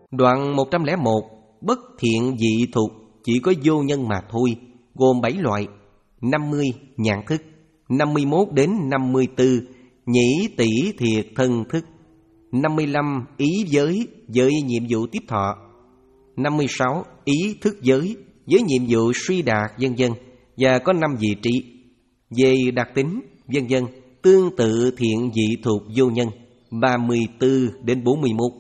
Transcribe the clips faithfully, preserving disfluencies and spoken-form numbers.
Đoạn một trăm lẻ một. Bất thiện dị thục chỉ có vô nhân mà thôi, gồm bảy loại. Năm mươi nhãn thức. Năm mươi mốt đến năm mươi tư nhĩ tỷ thiệt thân thức. Năm mươi lăm ý giới, với nhiệm vụ tiếp thọ. Năm mươi sáu ý thức giới, với nhiệm vụ suy đạt vân vân, và có năm vị trí. Về đặc tính vân vân, tương tự thiện dị thục vô nhân. Ba mươi tư đến bốn mươi mốt.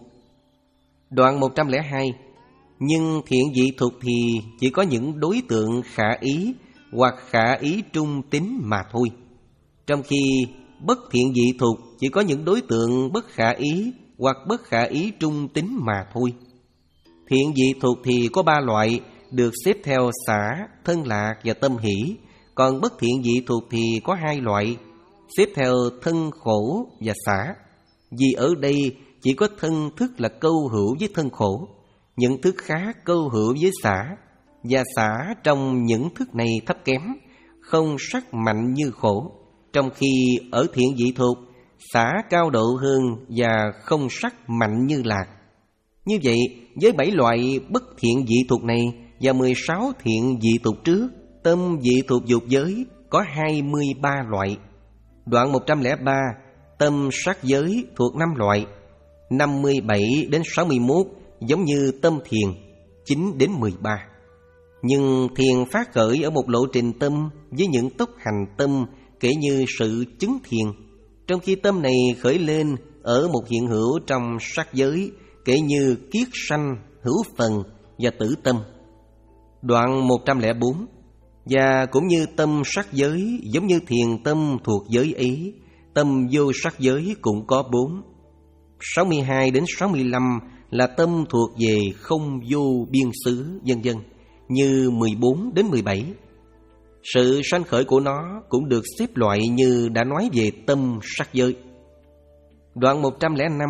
Đoạn một trăm lẻ hai. Nhưng thiện dị thục thì chỉ có những đối tượng khả ý hoặc khả ý trung tính mà thôi, trong khi bất thiện dị thục chỉ có những đối tượng bất khả ý hoặc bất khả ý trung tính mà thôi. Thiện dị thục thì có ba loại, được xếp theo xả, thân lạc và tâm hỷ. Còn bất thiện dị thục thì có hai loại, xếp theo thân khổ và xả. Vì ở đây chỉ có thân thức là câu hữu với thân khổ, những thức khác câu hữu với xả, và xả trong những thức này thấp kém, không sắc mạnh như khổ, trong khi ở thiện dị thục xả cao độ hơn và không sắc mạnh như lạc. Như vậy, với bảy loại bất thiện dị thục này và mười sáu thiện dị thục trước, tâm dị thục dục giới có hai mươi ba loại. Đoạn một trăm lẻ ba. Tâm sắc giới thuộc năm loại. Năm mươi bảy đến sáu mươi mốt giống như tâm thiền, chín đến mười ba. Nhưng thiền phát khởi ở một lộ trình tâm với những tốc hành tâm kể như sự chứng thiền, trong khi tâm này khởi lên ở một hiện hữu trong sắc giới kể như kiết sanh, hữu phần và tử tâm. Đoạn một trăm lẻ bốn. Và cũng như tâm sắc giới giống như thiền tâm thuộc giới ấy, tâm vô sắc giới cũng có bốn. Sáu mươi hai đến sáu mươi lăm là tâm thuộc về không vô biên xứ vân vân, như mười bốn đến mười bảy. Sự sanh khởi của nó cũng được xếp loại như đã nói về tâm sắc giới. Đoạn một trăm lẻ năm.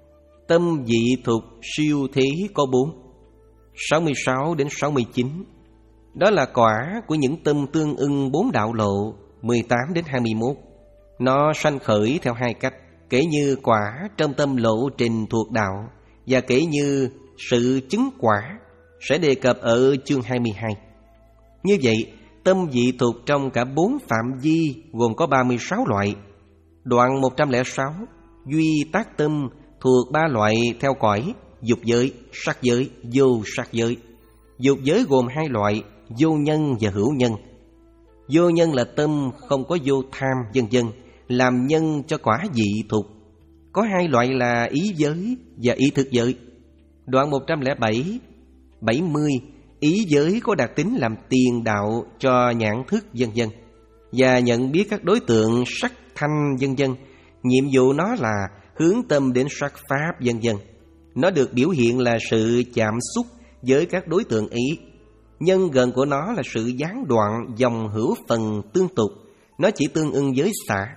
Tâm dị thục siêu thế có bốn. Sáu mươi sáu đến sáu mươi chín. Đó là quả của những tâm tương ưng bốn đạo lộ. Mười tám đến hai mươi mốt. Nó sanh khởi theo hai cách, kể như quả trong tâm lộ trình thuộc đạo, và kể như sự chứng quả, sẽ đề cập ở chương hai mươi hai. Như vậy, tâm dị thục trong cả bốn phạm vi gồm có ba mươi sáu loại. Đoạn một trăm lẻ sáu. Duy tác tâm thuộc ba loại theo cõi: dục giới, sắc giới, vô sắc giới. Dục giới gồm hai loại: vô nhân và hữu nhân. Vô nhân là tâm không có vô tham vân vân, làm nhân cho quả dị thục. Có hai loại là ý giới và ý thức giới. Đoạn một trăm lẻ bảy. bảy mươi. Ý giới có đặc tính làm tiền đạo cho nhãn thức vân vân, và nhận biết các đối tượng sắc thanh vân vân. Nhiệm vụ nó là hướng tâm đến sắc pháp vân vân. Nó được biểu hiện là sự chạm xúc với các đối tượng ý. Nhân gần của nó là sự gián đoạn dòng hữu phần tương tục. Nó chỉ tương ưng với xả.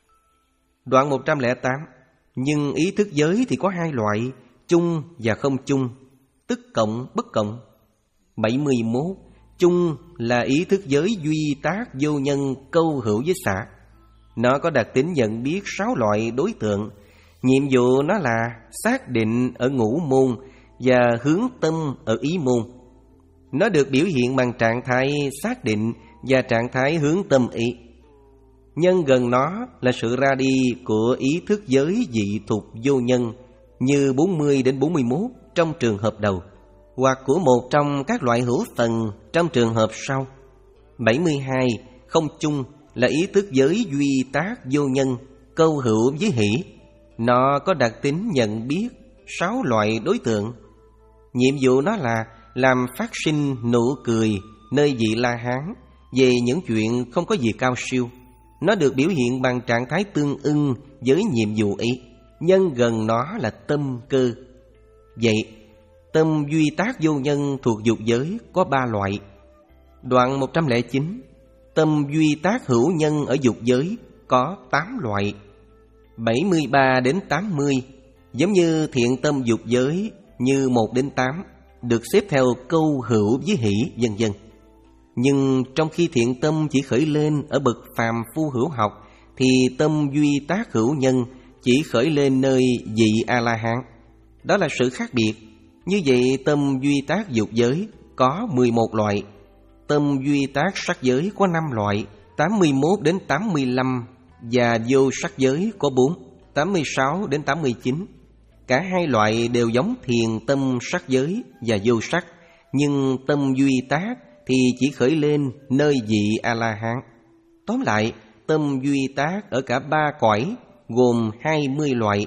Đoạn một trăm lẻ tám. Nhưng ý thức giới thì có hai loại: chung và không chung, tức cộng bất cộng. Bảy mươi mốt. Chung là ý thức giới duy tác vô nhân câu hữu với xả. Nó có đặc tính nhận biết sáu loại đối tượng. Nhiệm vụ nó là xác định ở ngũ môn và hướng tâm ở ý môn. Nó được biểu hiện bằng trạng thái xác định và trạng thái hướng tâm ý. Nhân gần nó là sự ra đi của ý thức giới dị thục vô nhân, như bốn mươi đến bốn mươi mốt trong trường hợp đầu, hoặc của một trong các loại hữu phần trong trường hợp sau. Bảy mươi hai. Không chung là ý thức giới duy tác vô nhân câu hữu với hỷ. Nó có đặc tính nhận biết sáu loại đối tượng. Nhiệm vụ nó là làm phát sinh nụ cười nơi vị La Hán về những chuyện không có gì cao siêu. Nó được biểu hiện bằng trạng thái tương ưng với nhiệm vụ ấy. Nhân gần nó là tâm cơ. Vậy, tâm duy tác vô nhân thuộc dục giới có ba loại. Đoạn một trăm lẻ chín. Tâm duy tác hữu nhân ở dục giới có tám loại. Bảy mươi ba đến tám mươi giống như thiện tâm dục giới, như một đến tám được xếp theo câu hữu với hỷ vân vân. Nhưng trong khi thiện tâm chỉ khởi lên ở bậc phàm phu hữu học, thì tâm duy tác hữu nhân chỉ khởi lên nơi vị A-la-hán. Đó là sự khác biệt. Như vậy tâm duy tác dục giới có mười một loại, tâm duy tác sắc giới có năm loại, tám mươi mốt đến tám mươi lăm, và vô sắc giới có bốn, tám mươi sáu đến tám mươi chín. Cả hai loại đều giống thiền tâm sắc giới và vô sắc, nhưng tâm duy tác thì chỉ khởi lên nơi vị A-la-hán. Tóm lại, tâm duy tác ở cả ba cõi gồm hai mươi loại.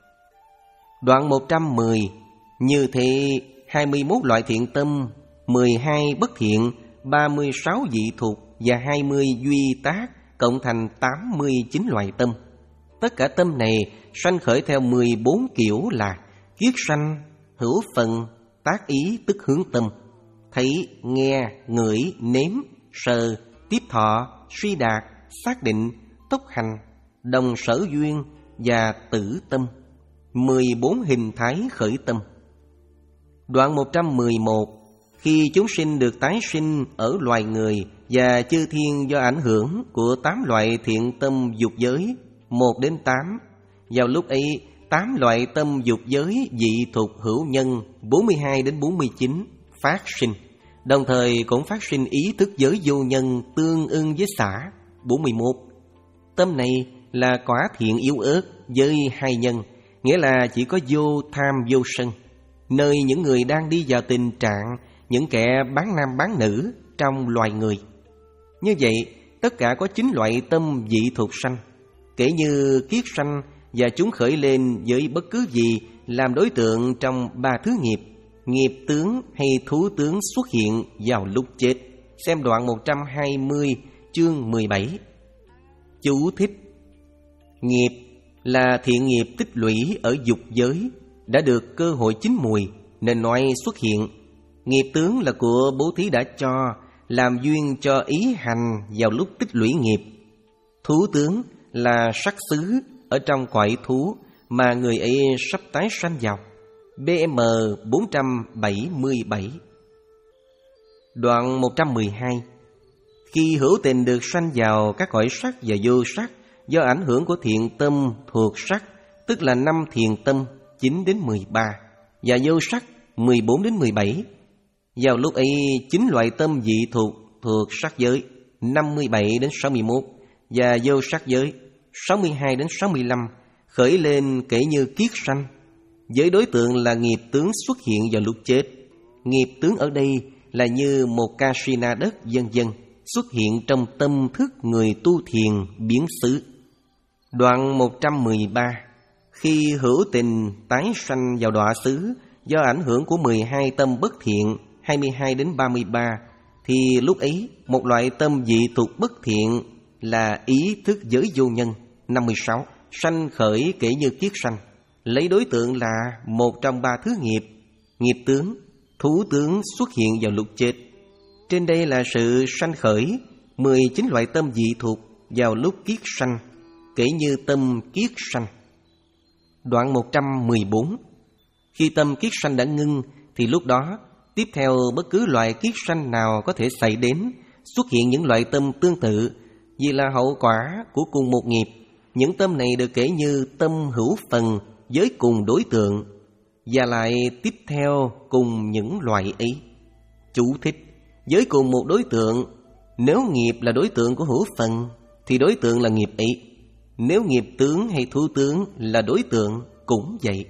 Đoạn một trăm mười. Như thế hai mươi mốt loại thiện tâm, mười hai bất thiện, ba mươi sáu dị thục và hai mươi duy tác, cộng thành tám mươi chín loại tâm. Tất cả tâm này sanh khởi theo mười bốn kiểu là kiết sanh, hữu phần, tác ý tức hướng tâm, thấy, nghe, ngửi, nếm, sờ, tiếp thọ, suy đạt, xác định, tốc hành, đồng sở duyên và tử tâm. mười bốn hình thái khởi tâm. Đoạn một trăm mười một. Khi chúng sinh được tái sinh ở loài người và chư thiên do ảnh hưởng của tám loại thiện tâm dục giới một đến tám, vào lúc ấy tám loại tâm dục giới dị thục hữu nhân bốn mươi hai đến bốn mươi chín phát sinh, đồng thời cũng phát sinh ý thức giới vô nhân tương ưng với xả bốn mươi mốt. Tâm này là quả thiện yếu ớt với hai nhân, nghĩa là chỉ có vô tham vô sân, nơi những người đang đi vào tình trạng những kẻ bán nam bán nữ trong loài người. Như vậy, tất cả có chín loại tâm dị thục sanh, kể như kiết sanh, và chúng khởi lên với bất cứ gì làm đối tượng trong ba thứ nghiệp, nghiệp tướng hay thú tướng xuất hiện vào lúc chết. Xem đoạn một trăm hai mươi chương mười bảy. Chú thích: nghiệp là thiện nghiệp tích lũy ở dục giới, đã được cơ hội chín mùi nên nói xuất hiện. Nghiệp tướng là của bố thí đã cho, làm duyên cho ý hành vào lúc tích lũy nghiệp. Thú tướng là sắc xứ ở trong cõi thú mà người ấy sắp tái sanh vào. bê em bốn trăm bảy mươi bảy. Đoạn một trăm mười hai. Khi hữu tình được sanh vào các cõi sắc và vô sắc do ảnh hưởng của thiện tâm thuộc sắc, tức là năm thiện tâm chín đến mười ba, và vô sắc mười bốn đến mười bảy. Vào lúc ấy chín loại tâm dị thuộc thuộc sắc giới năm mươi bảy đến sáu mươi mốt và vô sắc giới sáu mươi hai đến sáu mươi lăm khởi lên kể như kiết sanh, với đối tượng là nghiệp tướng xuất hiện vào lúc chết. Nghiệp tướng ở đây là như một kasina đất vân vân xuất hiện trong tâm thức người tu thiền biến xứ. Đoạn một trăm mười ba. Khi hữu tình tái sanh vào đọa xứ do ảnh hưởng của mười hai tâm bất thiện hai mươi hai đến ba mươi ba, thì lúc ấy một loại tâm dị thuộc bất thiện là ý thức giới vô nhân năm mươi sáu sanh khởi kể như kiết sanh, lấy đối tượng là một trong ba thứ nghiệp, nghiệp tướng, thú tướng xuất hiện vào lúc chết. Trên đây là sự sanh khởi mười chín loại tâm dị thuộc vào lúc kiết sanh, kể như tâm kiết sanh. Đoạn một trăm mười bốn. Khi tâm kiết sanh đã ngưng thì lúc đó tiếp theo bất cứ loại kiết sanh nào có thể xảy đến, xuất hiện những loại tâm tương tự, vì là hậu quả của cùng một nghiệp. Những tâm này được kể như tâm hữu phần với cùng đối tượng, và lại tiếp theo cùng những loại ấy. Chú thích: với cùng một đối tượng, nếu nghiệp là đối tượng của hữu phần thì đối tượng là nghiệp ấy. Nếu nghiệp tướng hay thú tướng là đối tượng cũng vậy.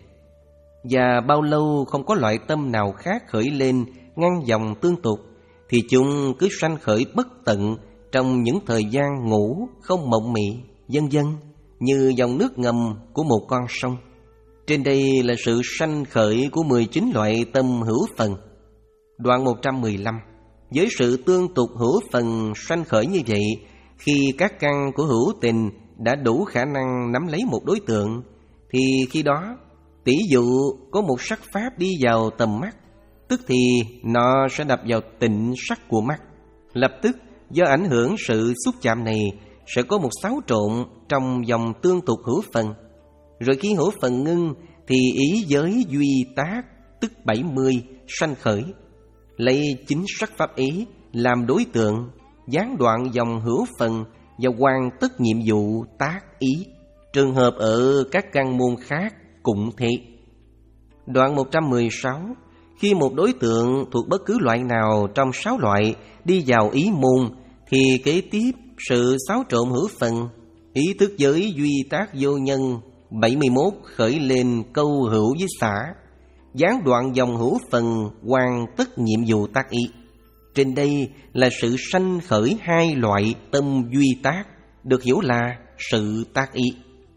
Và bao lâu không có loại tâm nào khác khởi lên ngăn dòng tương tục, thì chúng cứ sanh khởi bất tận trong những thời gian ngủ không mộng mị, vân vân, như dòng nước ngầm của một con sông. Trên đây là sự sanh khởi của mười chín loại tâm hữu phần. Đoạn một trăm mười lăm. Với sự tương tục hữu phần sanh khởi như vậy, khi các căn của hữu tình đã đủ khả năng nắm lấy một đối tượng, thì khi đó tỷ dụ có một sắc pháp đi vào tầm mắt, tức thì nó sẽ đập vào tịnh sắc của mắt. Lập tức do ảnh hưởng sự xúc chạm này sẽ có một xáo trộn trong dòng tương tục hữu phần. Rồi khi hữu phần ngưng thì ý giới duy tác, tức bảy mươi sanh khởi, lấy chính sắc pháp ý làm đối tượng, gián đoạn dòng hữu phần và hoàn tất nhiệm vụ tác ý. Trường hợp ở các căn môn khác cũng thế. Đoạn một trăm mười sáu. Khi một đối tượng thuộc bất cứ loại nào trong sáu loại đi vào ý môn, thì kế tiếp sự xáo trộn hữu phần, ý thức giới duy tác vô nhân bảy mươi mốt khởi lên câu hữu với xả, gián đoạn dòng hữu phần, hoàn tất nhiệm vụ tác ý. Trên đây là sự sanh khởi hai loại tâm duy tác, được hiểu là sự tác ý.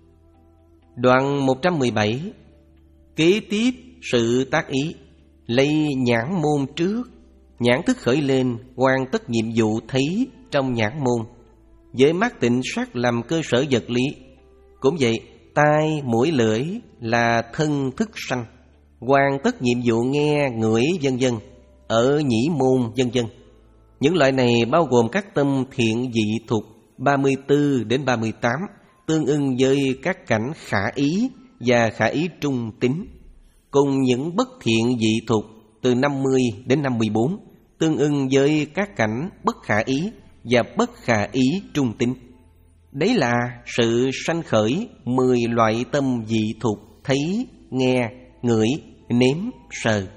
Đoạn một trăm mười bảy. Kế tiếp sự tác ý, lấy nhãn môn trước, nhãn thức khởi lên, hoàn tất nhiệm vụ thấy trong nhãn môn, với mắt tịnh sắc làm cơ sở vật lý. Cũng vậy, tai, mũi, lưỡi là thân thức sanh, hoàn tất nhiệm vụ nghe, ngửi vân vân ở nhĩ môn vân vân. Những loại này bao gồm các tâm thiện dị thục ba mươi tư đến ba mươi tám, tương ưng với các cảnh khả ý và khả ý trung tính, cùng những bất thiện dị thục từ năm mươi đến năm mươi bốn, tương ưng với các cảnh bất khả ý và bất khả ý trung tính. Đấy là sự sanh khởi mười loại tâm dị thục thấy, nghe, ngửi, nếm, sờ.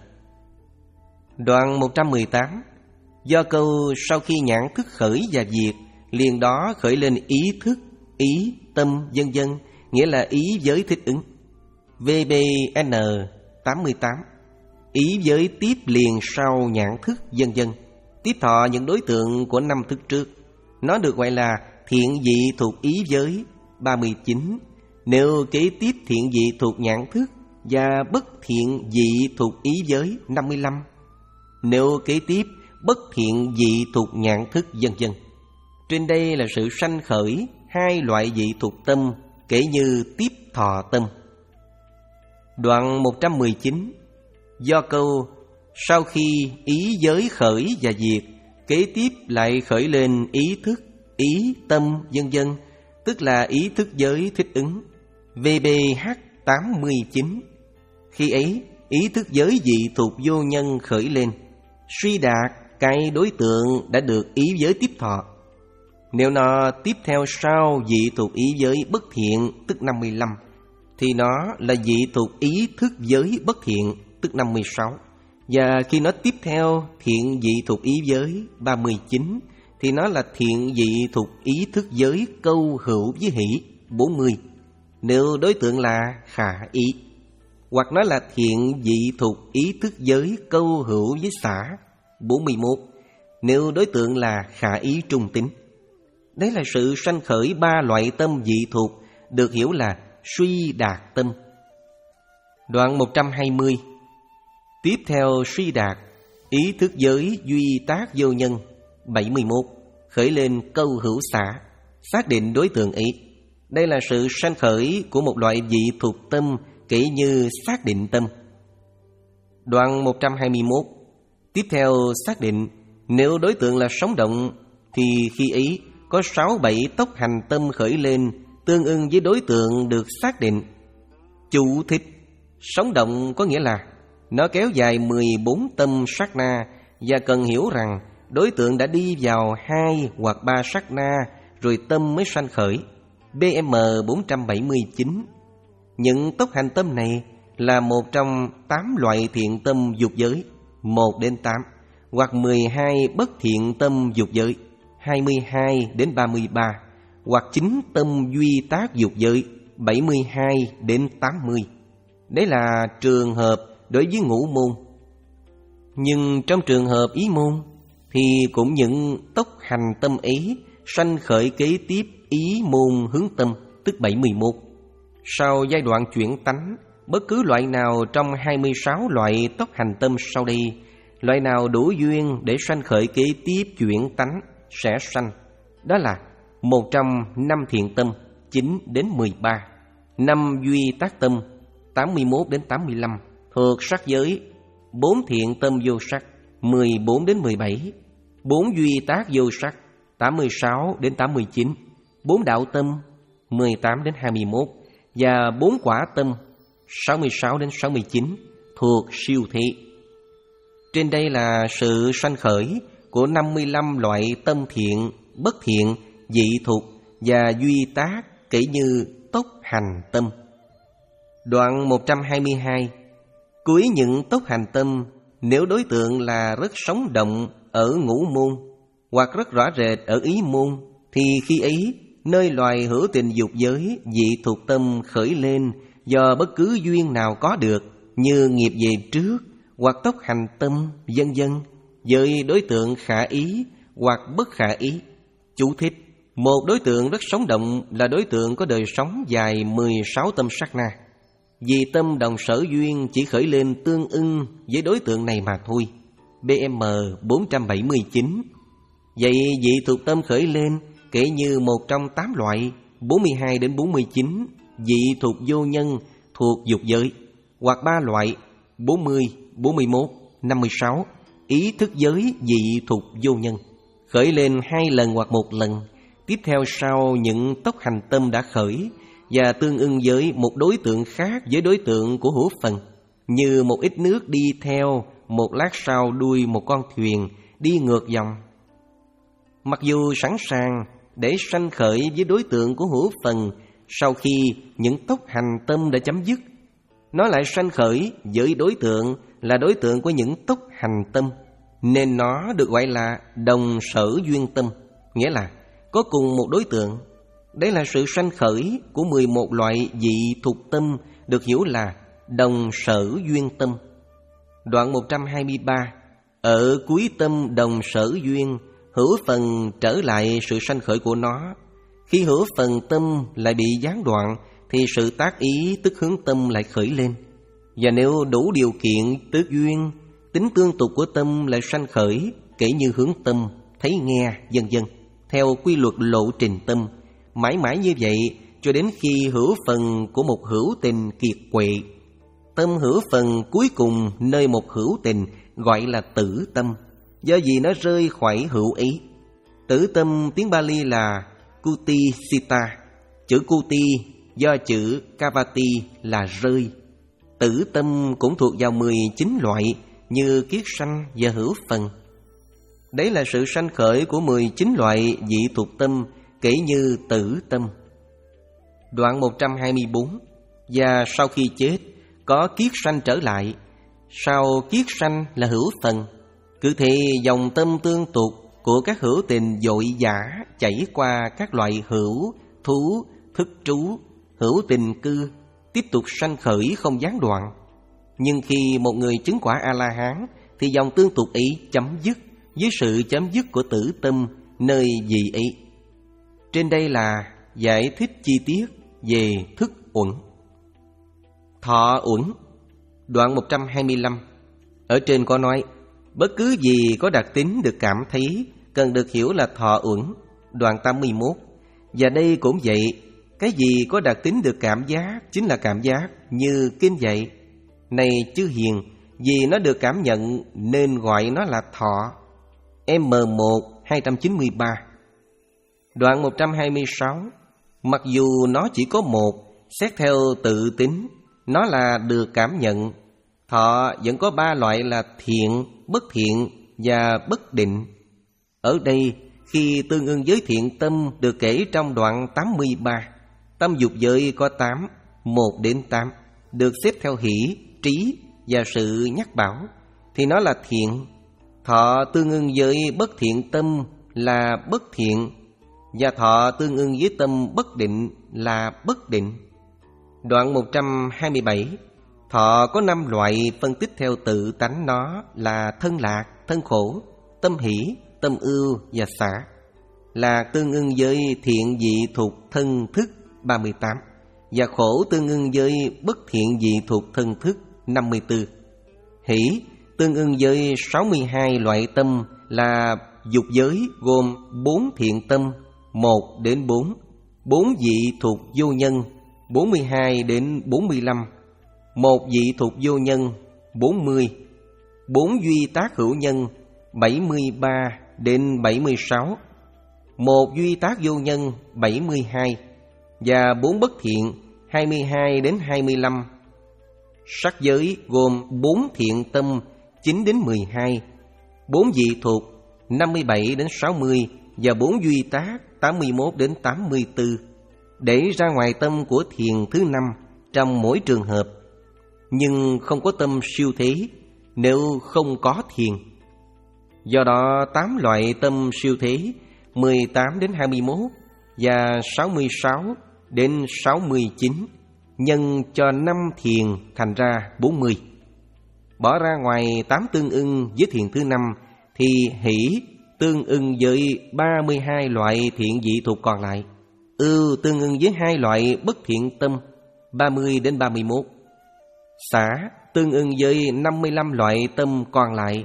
Đoạn một trăm mười tám. Do câu sau khi nhãn thức khởi và diệt, liền đó khởi lên ý thức, ý, tâm, vân vân, nghĩa là ý giới thích ứng. vê bê en tám mươi tám. Ý giới tiếp liền sau nhãn thức, vân vân, tiếp thọ những đối tượng của năm thức trước. Nó được gọi là thiện dị thuộc ý giới ba mươi chín. Nếu kế tiếp thiện dị thuộc nhãn thức và bất thiện dị thuộc ý giới năm mươi lăm. Nếu kế tiếp bất thiện dị thuộc nhãn thức, vân vân. Trên đây là sự sanh khởi hai loại dị thuộc tâm, kể như tiếp thọ tâm. Đoạn một trăm mười chín. Do câu sau khi ý giới khởi và diệt, kế tiếp lại khởi lên ý thức, ý, tâm, vân vân, tức là ý thức giới thích ứng. vê bê hát tám mươi chín. Khi ấy, ý thức giới dị thuộc vô nhân khởi lên, suy đạt cái đối tượng đã được ý giới tiếp thọ. Nếu nó tiếp theo sau dị thuộc ý giới bất thiện, tức năm mươi lăm, thì nó là dị thuộc ý thức giới bất thiện, tức năm mươi sáu. Và khi nó tiếp theo thiện dị thuộc ý giới ba mươi chín, thì nó là thiện dị thuộc ý thức giới câu hữu với hỷ bốn mươi, nếu đối tượng là khả ý. Hoặc nó là thiện dị thuộc ý thức giới câu hữu với xả bốn mươi mốt, nếu đối tượng là khả ý trung tính. Đấy là sự sanh khởi ba loại tâm dị thuộc, được hiểu là suy đạt tâm. Đoạn một trăm hai mươi. Tiếp theo suy đạt, ý thức giới duy tác vô nhân bảy mươi mốt, khởi lên câu hữu xả, xác định đối tượng ý. Đây là sự sanh khởi của một loại dị thuộc tâm, kể như xác định tâm. Đoạn một trăm hai mươi mốt. Tiếp theo xác định, nếu đối tượng là sống động, thì khi ấy có sáu bảy tốc hành tâm khởi lên, tương ưng với đối tượng được xác định. Chú thích: sống động có nghĩa là nó kéo dài mười bốn tâm sát na, và cần hiểu rằng đối tượng đã đi vào hai hoặc ba sát na rồi tâm mới sanh khởi. bê em bốn trăm bảy mươi chín. Những tốc hành tâm này là một trong tám loại thiện tâm dục giới một đến tám, hoặc mười hai bất thiện tâm dục giới hai mươi hai đến ba mươi ba, hoặc chín tâm duy tác dục giới bảy mươi hai đến tám mươi. Đấy là trường hợp đối với ngũ môn. Nhưng trong trường hợp ý môn thì cũng những tốc hành tâm ấy sanh khởi kế tiếp ý môn hướng tâm, tức bảy mươi mốt. Sau giai đoạn chuyển tánh, bất cứ loại nào trong hai mươi sáu loại tốc hành tâm sau đây, loại nào đủ duyên để sanh khởi kế tiếp chuyển tánh sẽ sanh. Đó là một trong năm thiện tâm chín đến mười ba, năm duy tác tâm tám mươi mốt đến tám mươi lăm thuộc sắc giới, bốn thiện tâm vô sắc mười bốn đến mười bảy, bốn duy tác vô sắc tám mươi sáu đến tám mươi chín, bốn đạo tâm mười tám đến hai mươi mốt và bốn quả tâm sáu mươi sáu đến sáu mươi chín thuộc siêu thị. Trên đây là sự sanh khởi của năm mươi lăm loại tâm thiện, bất thiện, dị thuộc và duy tác, kể như tốc hành tâm. Đoạn một trăm hai mươi hai. Cuối những tốc hành tâm nếu đối tượng là rất sống động ở ngũ môn hoặc rất rõ rệt ở ý môn, thì khi ấy nơi loài hữu tình dục giới dị thuộc tâm khởi lên do bất cứ duyên nào có được, như nghiệp về trước hoặc tốc hành tâm vân vân, với đối tượng khả ý hoặc bất khả ý. Chú thích: một đối tượng rất sống động là đối tượng có đời sống dài mười sáu tâm sát na, vì tâm đồng sở duyên chỉ khởi lên tương ưng với đối tượng này mà thôi. B M bốn trăm bảy mươi chín. Vậy dị thuộc tâm khởi lên kể như một trong tám loại bốn mươi hai đến bốn mươi chín dị thuộc vô nhân thuộc dục giới, hoặc ba loại bốn mươi, bốn mươi mốt, năm mươi sáu ý thức giới dị thuộc vô nhân khởi lên hai lần hoặc một lần, tiếp theo sau những tốc hành tâm đã khởi, và tương ưng với một đối tượng khác với đối tượng của hữu phần, như một ít nước đi theo một lát sau đuôi một con thuyền đi ngược dòng. Mặc dù sẵn sàng để sanh khởi với đối tượng của hữu phần, sau khi những tốc hành tâm đã chấm dứt, nó lại sanh khởi với đối tượng là đối tượng của những tốc hành tâm, nên nó được gọi là đồng sở duyên tâm, nghĩa là có cùng một đối tượng. Đây là sự sanh khởi của mười một loại dị thuộc tâm, được hiểu là đồng sở duyên tâm. Đoạn một trăm hai mươi ba. Ở cuối tâm đồng sở duyên, hữu phần trở lại sự sanh khởi của nó. Khi hữu phần tâm lại bị gián đoạn, thì sự tác ý tức hướng tâm lại khởi lên. Và nếu đủ điều kiện tước duyên, tính tương tục của tâm lại sanh khởi, kể như hướng tâm, thấy nghe, vân vân, theo quy luật lộ trình tâm, mãi mãi như vậy cho đến khi hữu phần của một hữu tình kiệt quệ. Tâm hữu phần cuối cùng nơi một hữu tình gọi là tử tâm, do vì nó rơi khỏi hữu ý. Tử tâm tiếng Bali là Kuti Sita, chữ Kuti do chữ Kavati là rơi. Tử tâm cũng thuộc vào mười chín loại như kiết sanh và hữu phần. Đấy là sự sanh khởi của mười chín loại dị thuộc tâm, kể như tử tâm. Đoạn một trăm hai mươi bốn. Và sau khi chết có kiết sanh trở lại. Sau kiết sanh là hữu phần. Cứ thế dòng tâm tương tục của các hữu tình vội vã chảy qua các loại hữu, thú, thức trú, hữu tình cư, tiếp tục sanh khởi không gián đoạn. Nhưng khi một người chứng quả A-la-hán, thì dòng tương tục ấy chấm dứt với sự chấm dứt của tử tâm nơi dị ấy. Trên đây là giải thích chi tiết về thức uẩn. Thọ uẩn. Đoạn một trăm hai mươi lăm. Ở trên có nói, bất cứ gì có đặc tính được cảm thấy cần được hiểu là thọ uẩn. Đoạn tám mươi mốt. Và đây cũng vậy, cái gì có đặc tính được cảm giác chính là cảm giác, như kinh dạy. Này chư hiền, vì nó được cảm nhận nên gọi nó là thọ. M một hai trăm chín mươi ba. Đoạn một trăm hai mươi sáu. Mặc dù nó chỉ có một, xét theo tự tính, nó là được cảm nhận. Thọ vẫn có ba loại là thiện, bất thiện và bất định. Ở đây, khi tương ưng với thiện tâm được kể trong đoạn tám mươi ba, tâm dục giới có tám, một đến tám, được xếp theo hỷ, trí và sự nhắc bảo, thì nó là thiện. Thọ tương ưng với bất thiện tâm là bất thiện, và thọ tương ưng với tâm bất định là bất định. Đoạn một trăm hai mươi bảy. Thọ có năm loại phân tích theo tự tánh nó là thân lạc, thân khổ, tâm hỷ, tâm ưu và xả. Lạc tương ưng với thiện dị thuộc thân thức ba mươi tám, và khổ tương ưng với bất thiện dị thuộc thân thức năm mươi tư. Hỷ tương ưng với sáu mươi hai loại tâm là dục giới, gồm bốn thiện tâm một đến bốn, bốn dị thuộc vô nhân bốn mươi hai đến bốn mươi lăm, một dị thuộc vô nhân bốn mươi, bốn duy tác hữu nhân bảy mươi ba đến bảy mươi sáu, một duy tác vô nhân bảy mươi hai, và bốn bất thiện hai mươi hai đến hai mươi lăm. Sắc giới gồm bốn thiện tâm chín đến mười hai, bốn dị thuộc năm mươi bảy đến sáu mươi, và bốn duy tác tám mươi mốt đến tám mươi tư. Để ra ngoài tâm của thiền thứ năm trong mỗi trường hợp. Nhưng không có tâm siêu thế, nếu không có thiền. Do đó tám loại tâm siêu thế mười tám đến hai mươi mốt và sáu mươi sáu đến sáu mươi chín nhân cho năm thiền thành ra bốn mươi. Bỏ ra ngoài tám tương ưng với thiền thứ năm thì hỷ tương ưng với ba mươi hai loại thiện dị thuộc còn lại. Ưu tương ưng với hai loại bất thiện tâm ba mươi đến ba mươi mốt. Xả tương ưng với năm mươi lăm loại tâm còn lại.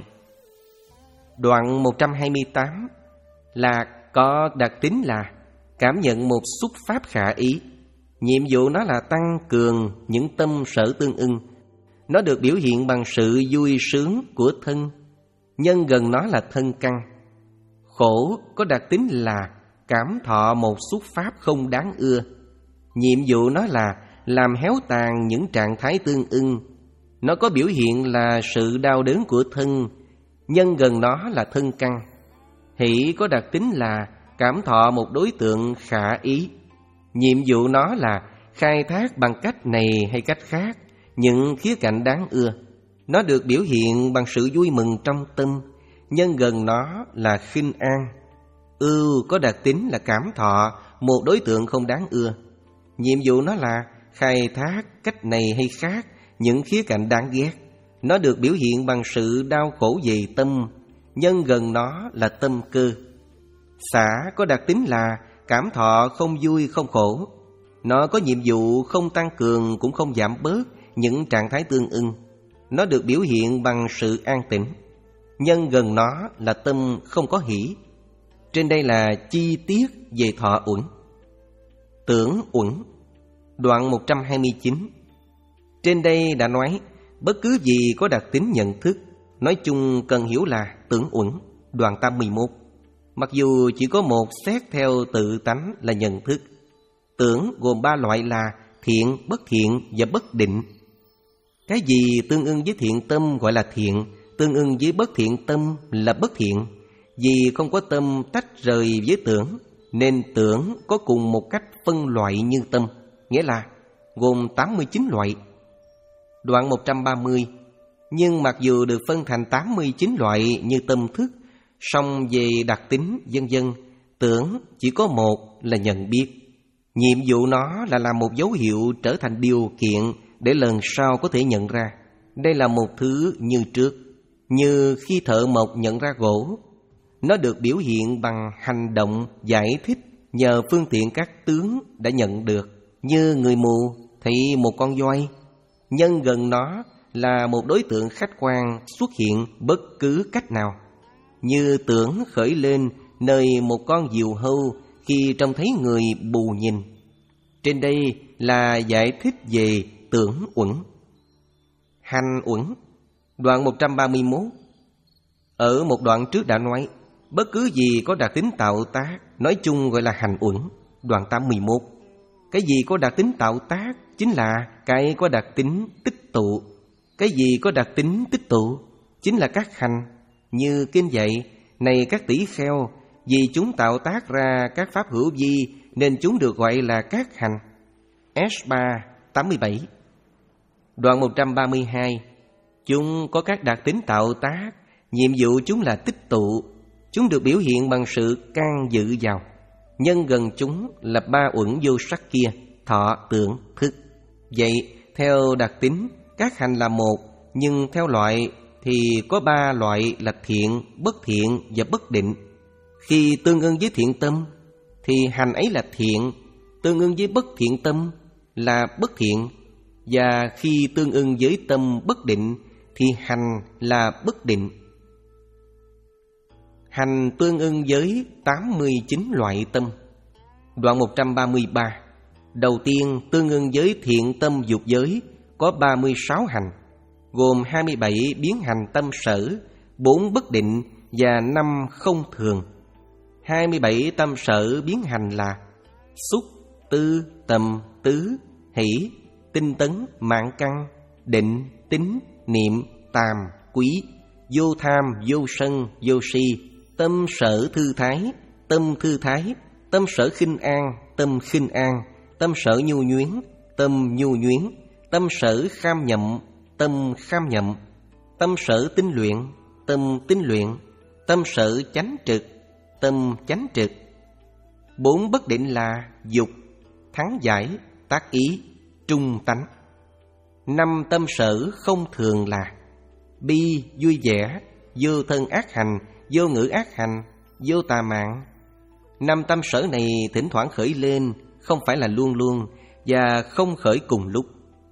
Đoạn một trăm hai mươi tám là có đặc tính là cảm nhận một xúc pháp khả ý. Nhiệm vụ nó là tăng cường những tâm sở tương ưng. Nó được biểu hiện bằng sự vui sướng của thân. Nhân gần nó là thân căn. Khổ có đặc tính là cảm thọ một xúc pháp không đáng ưa. Nhiệm vụ nó là làm héo tàn những trạng thái tương ưng. Nó có biểu hiện là sự đau đớn của thân. Nhân gần nó là thân căn. Hỷ có đặc tính là cảm thọ một đối tượng khả ý. Nhiệm vụ nó là khai thác bằng cách này hay cách khác những khía cạnh đáng ưa. Nó được biểu hiện bằng sự vui mừng trong tâm. Nhân gần nó là khinh an. Ưu có đặc tính là cảm thọ một đối tượng không đáng ưa. Nhiệm vụ nó là khai thác cách này hay khác những khía cạnh đáng ghét. Nó được biểu hiện bằng sự đau khổ về tâm. Nhân gần nó là tâm cơ. Xả có đặc tính là cảm thọ không vui không khổ. Nó có nhiệm vụ không tăng cường cũng không giảm bớt những trạng thái tương ưng. Nó được biểu hiện bằng sự an tĩnh. Nhân gần nó là tâm không có hỷ. Trên đây là chi tiết về thọ uẩn. Tưởng uẩn. Đoạn một trăm hai mươi chín. Trên đây đã nói bất cứ gì có đặc tính nhận thức, nói chung cần hiểu là tưởng uẩn. Đoạn tám mươi mốt. Mặc dù chỉ có một xét theo tự tánh là nhận thức. Tưởng gồm ba loại là thiện, bất thiện và bất định. Cái gì tương ưng với thiện tâm gọi là thiện, tương ưng với bất thiện tâm là bất thiện. Vì không có tâm tách rời với tưởng, nên tưởng có cùng một cách phân loại như tâm, nghĩa là gồm tám mươi chín loại. Đoạn một trăm ba mươi. Nhưng mặc dù được phân thành tám mươi chín loại như tâm thức, song về đặc tính vân vân, tưởng chỉ có một là nhận biết. Nhiệm vụ nó là làm một dấu hiệu trở thành điều kiện để lần sau có thể nhận ra. Đây là một thứ như trước, như khi thợ mộc nhận ra gỗ. Nó được biểu hiện bằng hành động giải thích nhờ phương tiện các tướng đã nhận được. Như người mù thấy một con voi. Nhân gần nó là một đối tượng khách quan xuất hiện bất cứ cách nào. Như tưởng khởi lên nơi một con diều hâu khi trông thấy người bù nhìn. Trên đây là giải thích về tưởng uẩn. Hành uẩn. Đoạn một trăm ba mươi mốt. Ở một đoạn trước đã nói bất cứ gì có đặc tính tạo tác, nói chung gọi là hành uẩn. Đoạn tám mươi mốt. Cái gì có đặc tính tạo tác chính là cái có đặc tính tích tụ. Cái gì có đặc tính tích tụ chính là các hành. Như kinh dạy, này các tỷ kheo, vì chúng tạo tác ra các pháp hữu vi nên chúng được gọi là các hành. S ba tám mươi bảy. Đoạn một trăm ba mươi hai. Chúng có các đặc tính tạo tác, nhiệm vụ chúng là tích tụ. Chúng được biểu hiện bằng sự can dự vào. Nhân gần chúng là ba uẩn vô sắc kia, thọ, tưởng, thức. Vậy, theo đặc tính, các hành là một, nhưng theo loại thì có ba loại là thiện, bất thiện và bất định. Khi tương ưng với thiện tâm thì hành ấy là thiện, tương ưng với bất thiện tâm là bất thiện, và khi tương ưng với tâm bất định thì hành là bất định. Hành tương ưng với tám mươi chín loại tâm. Đoạn một trăm ba mươi ba. Đầu tiên tương ưng với thiện tâm dục giới có ba mươi sáu hành, gồm hai mươi bảy biến hành tâm sở, bốn bất định và năm không thường. hai mươi bảy tâm sở biến hành là xúc, tư, tầm, tứ, hỷ, tinh tấn, mạng căn, định, tính, niệm, tàm, quý, vô tham, vô sân, vô si, tâm sở thư thái, tâm thư thái, tâm sở khinh an, tâm khinh an, tâm sở nhu nhuyến, tâm nhu nhuyến, tâm sở kham nhậm, tâm kham nhậm. tâm sở tinh luyện, tâm tinh luyện, tâm sở chánh trực, tâm chánh trực. Bốn bất định là dục, thắng giải, tác ý, trung tánh. Năm tâm sở không thường là bi, vui vẻ, vô thân ác hành, vô ngữ ác hành, vô tà mạng. Năm tâm sở này thỉnh thoảng khởi lên, không phải là luôn luôn, và không khởi cùng lúc.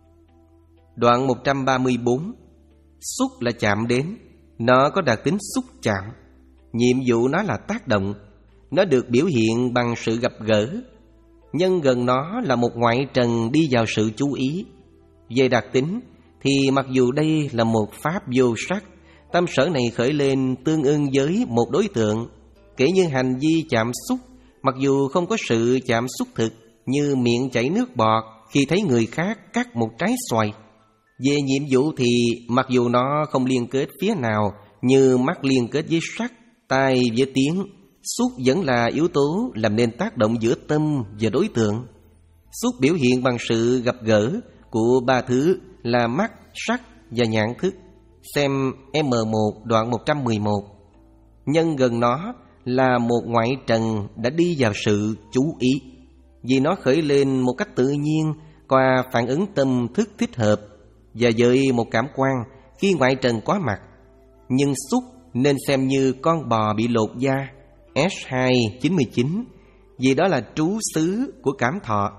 Đoạn một trăm ba mươi bốn. Xúc là chạm đến, nó có đặc tính xúc chạm. Nhiệm vụ nó là tác động, nó được biểu hiện bằng sự gặp gỡ. Nhân gần nó là một ngoại trần đi vào sự chú ý. Về đặc tính thì mặc dù đây là một pháp vô sắc, tâm sở này khởi lên tương ưng với một đối tượng, kể như hành vi chạm xúc, mặc dù không có sự chạm xúc thực, như miệng chảy nước bọt khi thấy người khác cắt một trái xoài. Về nhiệm vụ thì mặc dù nó không liên kết phía nào, như mắt liên kết với sắc, tai với tiếng, xúc vẫn là yếu tố làm nên tác động giữa tâm và đối tượng. Xúc biểu hiện bằng sự gặp gỡ của ba thứ là mắt, sắc và nhãn thức. Xem em một đoạn một trăm mười một. Nhân gần nó là một ngoại trần đã đi vào sự chú ý, vì nó khởi lên một cách tự nhiên qua phản ứng tâm thức thích hợp và với một cảm quan khi ngoại trần có mặt. Nhưng xúc nên xem như con bò bị lột da, S hai chín mươi chín, vì đó là trú xứ của cảm thọ.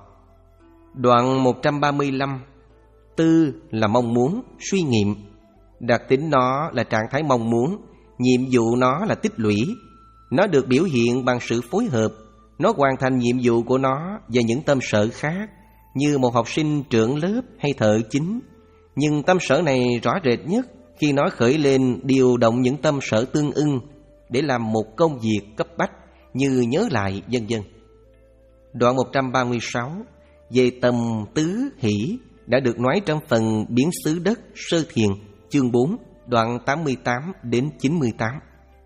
Đoạn một trăm ba mươi lăm. Tư là mong muốn, suy nghiệm. Đặc tính nó là trạng thái mong muốn, nhiệm vụ nó là tích lũy. Nó được biểu hiện bằng sự phối hợp. Nó hoàn thành nhiệm vụ của nó và những tâm sở khác, như một học sinh trưởng lớp hay thợ chính. Nhưng tâm sở này rõ rệt nhất khi nó khởi lên điều động những tâm sở tương ưng để làm một công việc cấp bách như nhớ lại, vân vân. Đoạn một trăm ba mươi sáu. Về tầm tứ hỷ đã được nói trong phần biến xứ đất sơ thiền, chương bốn, đoạn tám mươi tám đến chín mươi tám.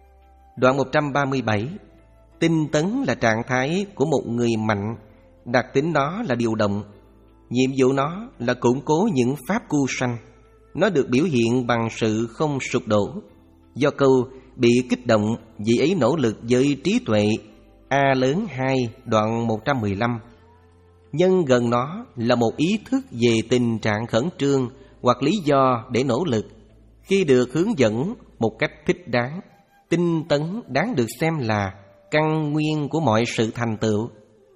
Đoạn một trăm ba mươi bảy. Tinh tấn là trạng thái của một người mạnh, đặc tính nó là điều động. Nhiệm vụ nó là củng cố những pháp cu sanh. Nó được biểu hiện bằng sự không sụp đổ. Do câu bị kích động, vị ấy nỗ lực với trí tuệ. A lớn hai, đoạn một trăm mười lăm. Nhân gần nó là một ý thức về tình trạng khẩn trương hoặc lý do để nỗ lực. Khi được hướng dẫn một cách thích đáng, tinh tấn đáng được xem là căn nguyên của mọi sự thành tựu.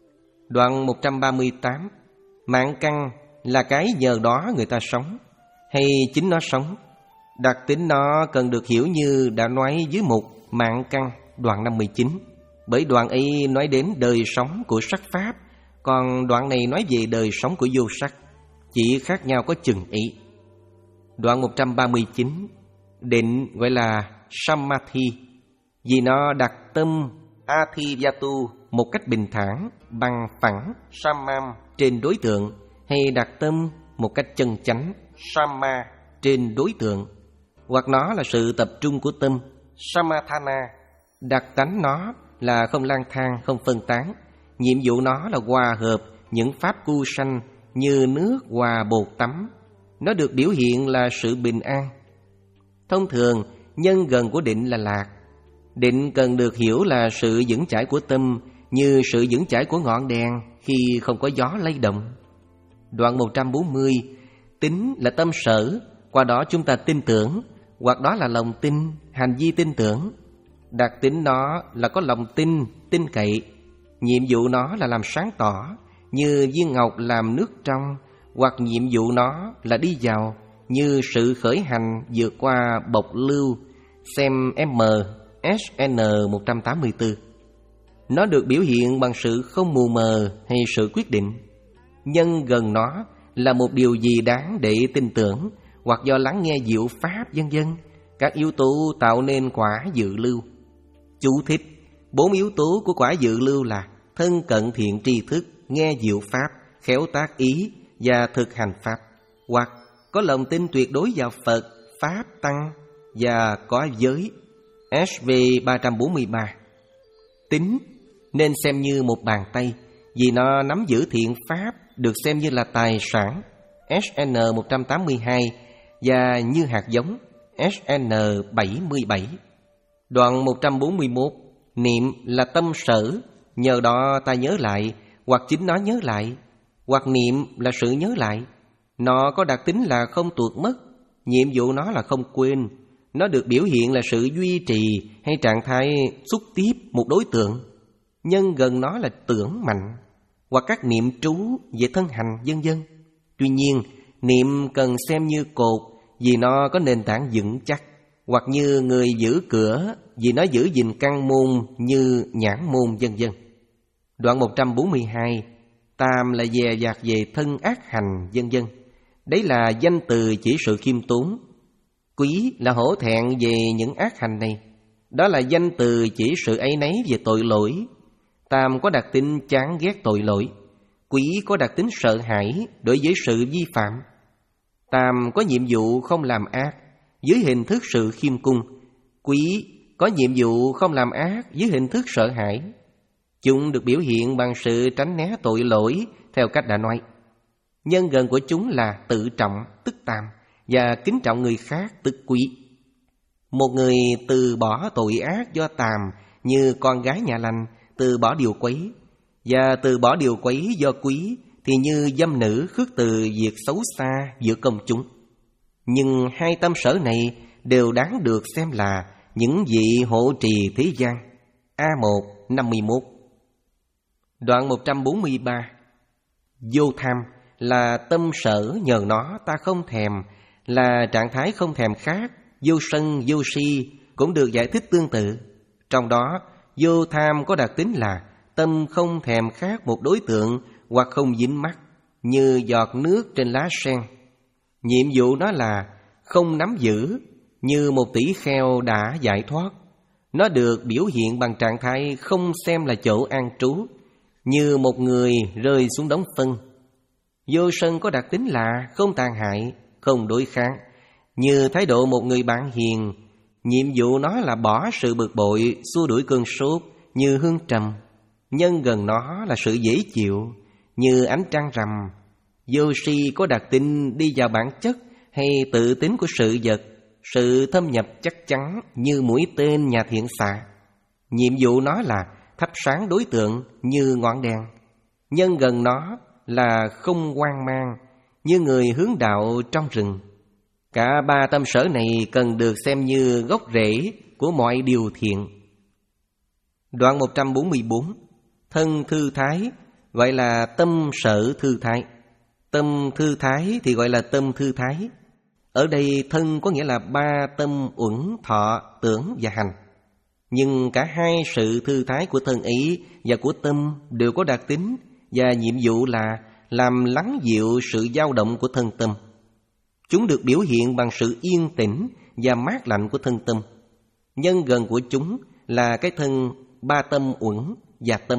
Đoạn một trăm ba mươi tám. Mạng căn là cái nhờ đó người ta sống, hay chính nó sống. Đặc tính nó cần được hiểu như đã nói dưới mục mạng căn, đoạn năm mươi chín. Bởi đoạn ấy nói đến đời sống của sắc pháp, còn đoạn này nói về đời sống của vô sắc, chỉ khác nhau có chừng ý. Đoạn một trăm ba mươi chín. Định gọi là Samadhi, vì nó đặt tâm Athivatu một cách bình thản, bằng phẳng, Samam trên đối tượng, hay đặt tâm một cách chân chánh, Sama trên đối tượng. Hoặc nó là sự tập trung của tâm, Samatthana. Đặc tánh nó là không lang thang, không phân tán. Nhiệm vụ nó là hòa hợp những pháp cu sanh như nước hòa bột tắm. Nó được biểu hiện là sự bình an. Thông thường, nhân gần của định là lạc. Định cần được hiểu là sự vững chãi của tâm, như sự vững chãi của ngọn đèn khi không có gió lay động. Đoạn một trăm bốn mươi. Tín là tâm sở, qua đó chúng ta tin tưởng, hoặc đó là lòng tin, hành vi tin tưởng. Đặc tính nó là có lòng tin, tin cậy. Nhiệm vụ nó là làm sáng tỏ, như viên ngọc làm nước trong, hoặc nhiệm vụ nó là đi vào, như sự khởi hành vượt qua bộc lưu. Xem M S N một trăm tám mươi tư. Nó được biểu hiện bằng sự không mù mờ hay sự quyết định. Nhân gần nó là một điều gì đáng để tin tưởng, hoặc do lắng nghe diệu pháp, vân vân. Các yếu tố tạo nên quả dự lưu. Chú thích: bốn yếu tố của quả dự lưu là thân cận thiện tri thức, nghe diệu pháp, khéo tác ý và thực hành pháp, hoặc có lòng tin tuyệt đối vào Phật, Pháp, Tăng, và có giới. S V ba trăm bốn mươi ba. Tín nên xem như một bàn tay, vì nó nắm giữ thiện pháp, được xem như là tài sản. S N một trăm tám mươi hai. Và như hạt giống. S N bảy mươi bảy. Đoạn một trăm bốn mươi mốt. Niệm là tâm sở, nhờ đó ta nhớ lại, hoặc chính nó nhớ lại, hoặc niệm là sự nhớ lại. Nó có đặc tính là không tuột mất, nhiệm vụ nó là không quên. Nó được biểu hiện là sự duy trì hay trạng thái xúc tiếp một đối tượng. Nhân gần nó là tưởng mạnh, hoặc các niệm trú về thân hành vân vân. Tuy nhiên, niệm cần xem như cột vì nó có nền tảng vững chắc, hoặc như người giữ cửa vì nó giữ gìn căn môn như nhãn môn vân vân. Đoạn một trăm bốn mươi hai. Tam là dè dặt về thân ác hành vân vân. Đấy là danh từ chỉ sự khiêm tốn. Quý là hổ thẹn về những ác hành này. Đó là danh từ chỉ sự áy náy về tội lỗi. Tam có đặc tính chán ghét tội lỗi. Quý có đặc tính sợ hãi đối với sự vi phạm. Tam có nhiệm vụ không làm ác dưới hình thức sự khiêm cung. Quý có nhiệm vụ không làm ác dưới hình thức sợ hãi. Chúng được biểu hiện bằng sự tránh né tội lỗi theo cách đã nói. Nhân gần của chúng là tự trọng, tức tam, và kính trọng người khác, tức quý. Một người từ bỏ tội ác do tàm như con gái nhà lành từ bỏ điều quấy, và từ bỏ điều quấy do quý thì như dâm nữ khước từ việc xấu xa giữa công chúng. Nhưng hai tâm sở này đều đáng được xem là những vị hộ trì thế gian. A một năm mươi mốt. Đoạn một trăm bốn mươi ba. Vô tham là tâm sở, nhờ nó ta không thèm, là trạng thái không thèm khác. Vô sân, vô si cũng được giải thích tương tự. Trong đó, vô tham có đặc tính là tâm không thèm khác một đối tượng hoặc không dính mắc, như giọt nước trên lá sen. Nhiệm vụ nó là không nắm giữ, như một tỷ kheo đã giải thoát. Nó được biểu hiện bằng trạng thái không xem là chỗ an trú, như một người rơi xuống đống phân. Vô sân có đặc tính là không tàn hại, không đối kháng, như thái độ một người bạn hiền. Nhiệm vụ nó là bỏ sự bực bội, xua đuổi cơn sốt, như hương trầm. Nhân gần nó là sự dễ chịu, như ánh trăng rằm. Vô si có đặc tính đi vào bản chất hay tự tính của sự vật, sự thâm nhập chắc chắn như mũi tên nhà thiện xạ. Nhiệm vụ nó là thắp sáng đối tượng như ngọn đèn. Nhân gần nó là không hoang mang, như người hướng đạo trong rừng. Cả ba tâm sở này cần được xem như gốc rễ của mọi điều thiện. Đoạn một trăm bốn mươi bốn. Thân thư thái gọi là tâm sở thư thái. Tâm thư thái thì gọi là tâm thư thái. Ở đây thân có nghĩa là ba tâm uẩn, thọ, tưởng và hành. Nhưng cả hai sự thư thái của thân ấy và của tâm đều có đặc tính và nhiệm vụ là làm lắng dịu sự dao động của thân tâm. Chúng được biểu hiện bằng sự yên tĩnh và mát lạnh của thân tâm. Nhân gần của chúng là cái thân ba tâm uẩn và tâm.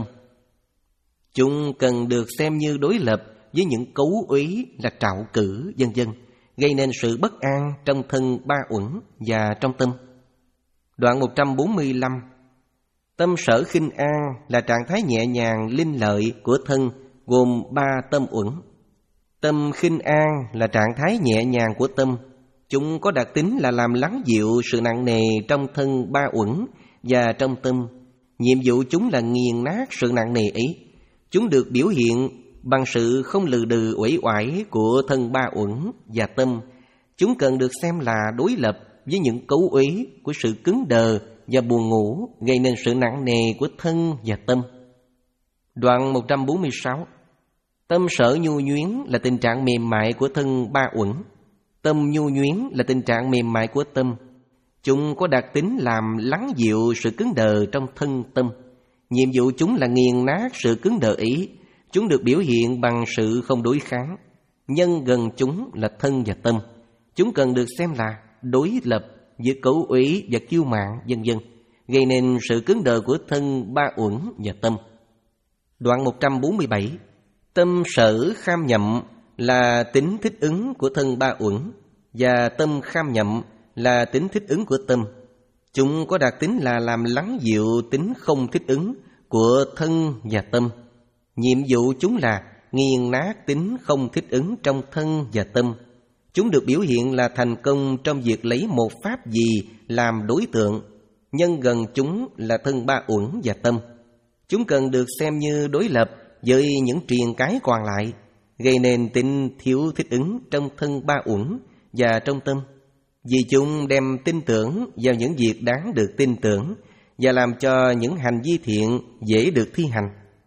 Chúng cần được xem như đối lập với những cấu úy là trạo cử vân vân, gây nên sự bất an trong thân ba uẩn và trong tâm. Đoạn một trăm bốn mươi lăm. Tâm sở khinh an là trạng thái nhẹ nhàng linh lợi của thân, gồm ba tâm uẩn. Tâm khinh an là trạng thái nhẹ nhàng của tâm. Chúng có đặc tính là làm lắng dịu sự nặng nề trong thân ba uẩn và trong tâm. Nhiệm vụ chúng là nghiền nát sự nặng nề ấy. Chúng được biểu hiện bằng sự không lừ đừ uể oải của thân ba uẩn và tâm. Chúng cần được xem là đối lập với những cấu uế của sự cứng đờ và buồn ngủ, gây nên sự nặng nề của thân và tâm. Đoạn một trăm bốn mươi sáu. Tâm sở nhu nhuyến là tình trạng mềm mại của thân ba uẩn. Tâm nhu nhuyến là tình trạng mềm mại của tâm. Chúng có đặc tính làm lắng dịu sự cứng đờ trong thân tâm. Nhiệm vụ chúng là nghiền nát sự cứng đờ ấy. Chúng được biểu hiện bằng sự không đối kháng. Nhân gần chúng là thân và tâm. Chúng cần được xem là đối lập giữa cấu úy và kiêu mạn vân vân, gây nên sự cứng đờ của thân ba uẩn và tâm. Đoạn một trăm bốn mươi bảy. Tâm sở kham nhậm là tính thích ứng của thân ba uẩn, và tâm kham nhậm là tính thích ứng của tâm. Chúng có đặc tính là làm lắng dịu tính không thích ứng của thân và tâm. Nhiệm vụ chúng là nghiền nát tính không thích ứng trong thân và tâm. Chúng được biểu hiện là thành công trong việc lấy một pháp gì làm đối tượng. Nhân gần chúng là thân ba uẩn và tâm. Chúng cần được xem như đối lập với những triền cái còn lại, gây nên tính thiếu thích ứng trong thân ba uẩn và trong tâm. Vì chúng đem tin tưởng vào những việc đáng được tin tưởng và làm cho những hành vi thiện dễ được thi hành.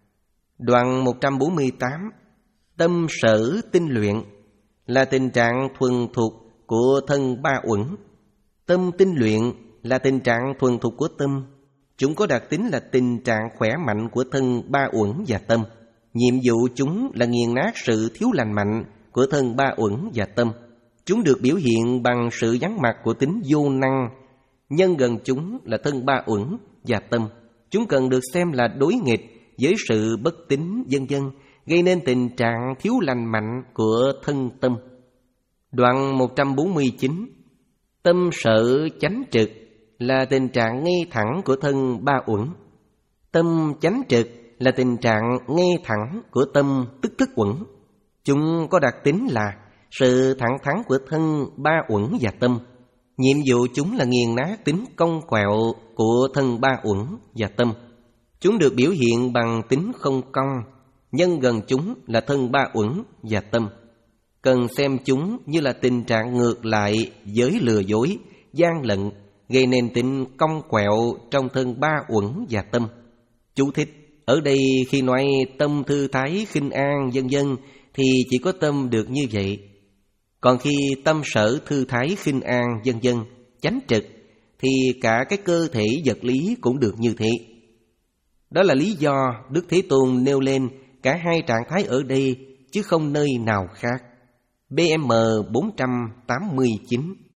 Đoạn một trăm bốn mươi tám. Tâm sở tinh luyện là tình trạng thuần thục của thân ba uẩn. Tâm tinh luyện là tình trạng thuần thục của tâm. Chúng có đặc tính là tình trạng khỏe mạnh của thân ba uẩn và tâm. Nhiệm vụ chúng là nghiền nát sự thiếu lành mạnh của thân ba uẩn và tâm. Chúng được biểu hiện bằng sự vắng mặt của tính vô năng. Nhân gần chúng là thân ba uẩn và tâm. Chúng cần được xem là đối nghịch với sự bất tín vân vân, gây nên tình trạng thiếu lành mạnh của thân tâm. Đoạn một trăm bốn mươi chín. Tâm sở chánh trực là tình trạng ngay thẳng của thân ba uẩn. Tâm chánh trực là tình trạng ngay thẳng của tâm tức thức uẩn. Chúng có đặc tính là sự thẳng thắn của thân ba uẩn và tâm. Nhiệm vụ chúng là nghiền nát tính cong quẹo của thân ba uẩn và tâm. Chúng được biểu hiện bằng tính không cong. Nhân gần chúng là thân ba uẩn và tâm. Cần xem chúng như là tình trạng ngược lại với lừa dối, gian lận, gây nên tính cong quẹo trong thân ba uẩn và tâm. Chú thích: ở đây khi nói tâm thư thái, khinh an, vân vân thì chỉ có tâm được như vậy. Còn khi tâm sở thư thái, khinh an, vân vân chánh trực thì cả cái cơ thể vật lý cũng được như thế. Đó là lý do Đức Thế Tôn nêu lên cả hai trạng thái ở đây chứ không nơi nào khác. B M bốn trăm tám mươi chín.